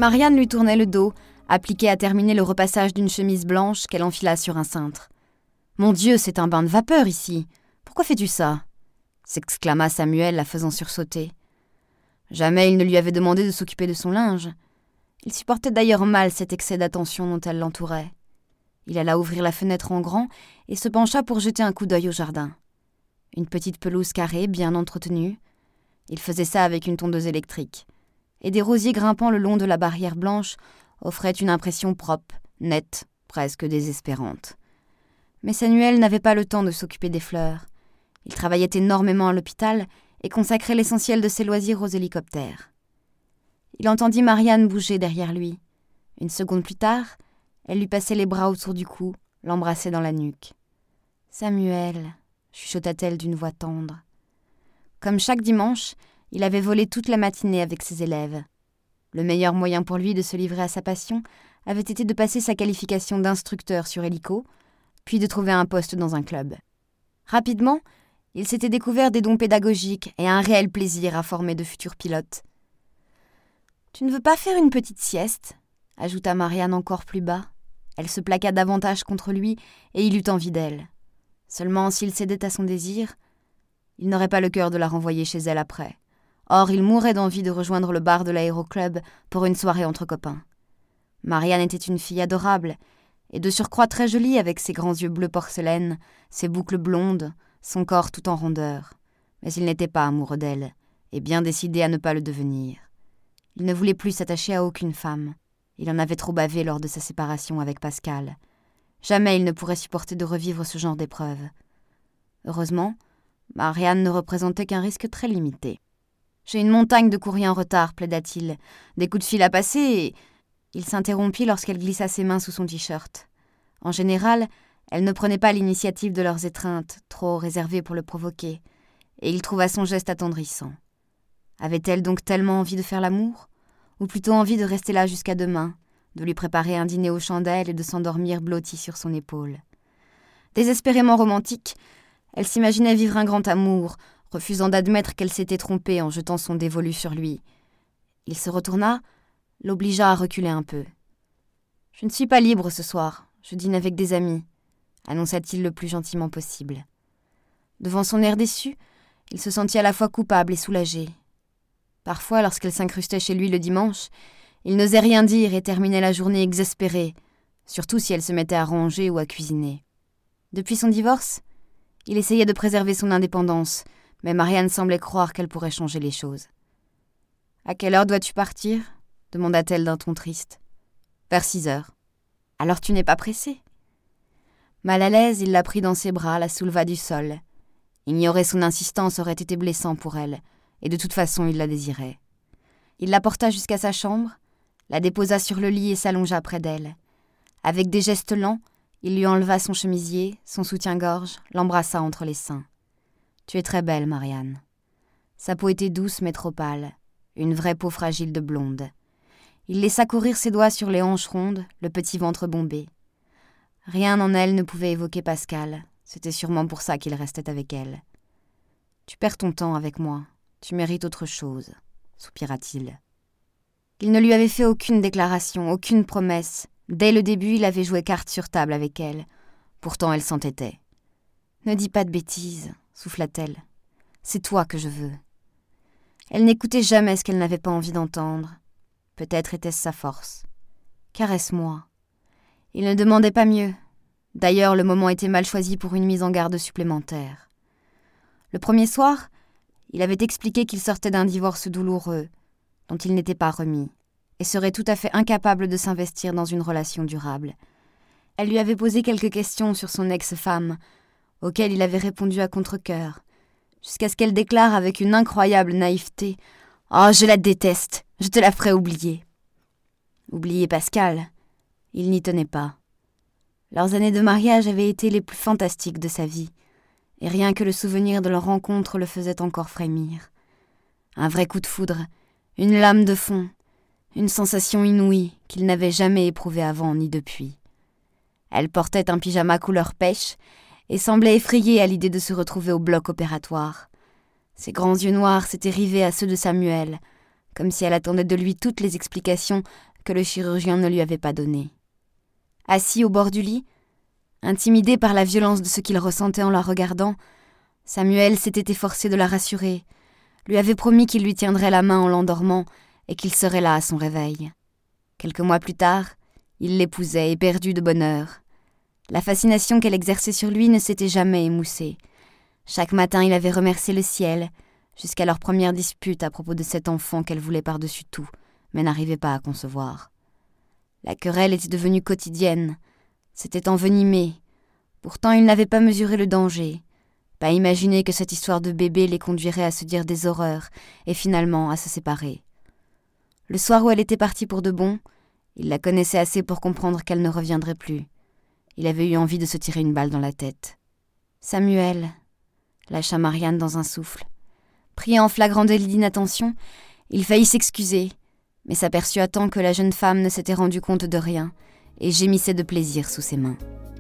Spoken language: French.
Marianne lui tournait le dos, appliquée à terminer le repassage d'une chemise blanche qu'elle enfila sur un cintre. « Mon Dieu, c'est un bain de vapeur ici. Pourquoi fais-tu ça ?» s'exclama Samuel, la faisant sursauter. Jamais il ne lui avait demandé de s'occuper de son linge. Il supportait d'ailleurs mal cet excès d'attention dont elle l'entourait. Il alla ouvrir la fenêtre en grand et se pencha pour jeter un coup d'œil au jardin. Une petite pelouse carrée, bien entretenue. Il faisait ça avec une tondeuse électrique. Et des rosiers grimpant le long de la barrière blanche offraient une impression propre, nette, presque désespérante. Mais Samuel n'avait pas le temps de s'occuper des fleurs. Il travaillait énormément à l'hôpital et consacrait l'essentiel de ses loisirs aux hélicoptères. Il entendit Marianne bouger derrière lui. Une seconde plus tard, elle lui passait les bras autour du cou, l'embrassait dans la nuque. « Samuel » chuchota-t-elle d'une voix tendre. Comme chaque dimanche, il avait volé toute la matinée avec ses élèves. Le meilleur moyen pour lui de se livrer à sa passion avait été de passer sa qualification d'instructeur sur hélico, puis de trouver un poste dans un club. Rapidement, il s'était découvert des dons pédagogiques et un réel plaisir à former de futurs pilotes. « Tu ne veux pas faire une petite sieste ?» ajouta Marianne encore plus bas. Elle se plaqua davantage contre lui et il eut envie d'elle. Seulement, s'il cédait à son désir, il n'aurait pas le cœur de la renvoyer chez elle après. Or, il mourait d'envie de rejoindre le bar de l'aéroclub pour une soirée entre copains. Marianne était une fille adorable, et de surcroît très jolie avec ses grands yeux bleus porcelaine, ses boucles blondes, son corps tout en rondeur. Mais il n'était pas amoureux d'elle, et bien décidé à ne pas le devenir. Il ne voulait plus s'attacher à aucune femme. Il en avait trop bavé lors de sa séparation avec Pascal. Jamais il ne pourrait supporter de revivre ce genre d'épreuve. Heureusement, Marianne ne représentait qu'un risque très limité. « J'ai une montagne de courriers en retard, plaida-t-il. Des coups de fil à passer et... » Il s'interrompit lorsqu'elle glissa ses mains sous son t-shirt. En général, elle ne prenait pas l'initiative de leurs étreintes, trop réservées pour le provoquer, et il trouva son geste attendrissant. Avait-elle donc tellement envie de faire l'amour ? Ou plutôt envie de rester là jusqu'à demain, de lui préparer un dîner aux chandelles et de s'endormir blottie sur son épaule. Désespérément romantique, elle s'imaginait vivre un grand amour, refusant d'admettre qu'elle s'était trompée en jetant son dévolu sur lui. Il se retourna, l'obligea à reculer un peu. « Je ne suis pas libre ce soir, je dîne avec des amis », annonça-t-il le plus gentiment possible. Devant son air déçu, il se sentit à la fois coupable et soulagé. Parfois, lorsqu'elle s'incrustait chez lui le dimanche, il n'osait rien dire et terminait la journée exaspérée, surtout si elle se mettait à ranger ou à cuisiner. Depuis son divorce, il essayait de préserver son indépendance, mais Marianne semblait croire qu'elle pourrait changer les choses. « À quelle heure dois-tu partir ?» demanda-t-elle d'un ton triste. « Vers 6 heures. »« Alors tu n'es pas pressée ?» Mal à l'aise, il la prit dans ses bras, la souleva du sol. Ignorer son insistance aurait été blessant pour elle, et de toute façon il la désirait. Il la porta jusqu'à sa chambre, la déposa sur le lit et s'allongea près d'elle. Avec des gestes lents, il lui enleva son chemisier, son soutien-gorge, l'embrassa entre les seins. « Tu es très belle, Marianne. » Sa peau était douce mais trop pâle, une vraie peau fragile de blonde. Il laissa courir ses doigts sur les hanches rondes, le petit ventre bombé. Rien en elle ne pouvait évoquer Pascal, c'était sûrement pour ça qu'il restait avec elle. « Tu perds ton temps avec moi, tu mérites autre chose, » soupira-t-il. Il ne lui avait fait aucune déclaration, aucune promesse. Dès le début, il avait joué carte sur table avec elle. Pourtant, elle s'entêtait. « Ne dis pas de bêtises, » souffla-t-elle. « C'est toi que je veux. » Elle n'écoutait jamais ce qu'elle n'avait pas envie d'entendre. Peut-être était-ce sa force. « Caresse-moi. » Il ne demandait pas mieux. D'ailleurs, le moment était mal choisi pour une mise en garde supplémentaire. Le premier soir, il avait expliqué qu'il sortait d'un divorce douloureux, dont il n'était pas remis, et serait tout à fait incapable de s'investir dans une relation durable. Elle lui avait posé quelques questions sur son ex-femme, auxquelles il avait répondu à contre-cœur, jusqu'à ce qu'elle déclare avec une incroyable naïveté « Oh, je la déteste, je te la ferai oublier !» Oublier Pascal, il n'y tenait pas. Leurs années de mariage avaient été les plus fantastiques de sa vie, et rien que le souvenir de leur rencontre le faisait encore frémir. Un vrai coup de foudre, une lame de fond, une sensation inouïe qu'il n'avait jamais éprouvée avant ni depuis. Elle portait un pyjama couleur pêche et semblait effrayée à l'idée de se retrouver au bloc opératoire. Ses grands yeux noirs s'étaient rivés à ceux de Samuel, comme si elle attendait de lui toutes les explications que le chirurgien ne lui avait pas donné. Assis au bord du lit, intimidé par la violence de ce qu'il ressentait en la regardant, Samuel s'était efforcé de la rassurer, lui avait promis qu'il lui tiendrait la main en l'endormant et qu'il serait là à son réveil. Quelques mois plus tard, il l'épousait, éperdu de bonheur. La fascination qu'elle exerçait sur lui ne s'était jamais émoussée. Chaque matin, il avait remercié le ciel, jusqu'à leur première dispute à propos de cet enfant qu'elle voulait par-dessus tout, mais n'arrivait pas à concevoir. La querelle était devenue quotidienne, s'était envenimée. Pourtant, il n'avait pas mesuré le danger, pas imaginé que cette histoire de bébé les conduirait à se dire des horreurs et finalement à se séparer. Le soir où elle était partie pour de bon, il la connaissait assez pour comprendre qu'elle ne reviendrait plus. Il avait eu envie de se tirer une balle dans la tête. « Samuel !» lâcha Marianne dans un souffle. Pris en flagrant délit d'inattention, il faillit s'excuser, mais s'aperçut à temps que la jeune femme ne s'était rendue compte de rien et gémissait de plaisir sous ses mains.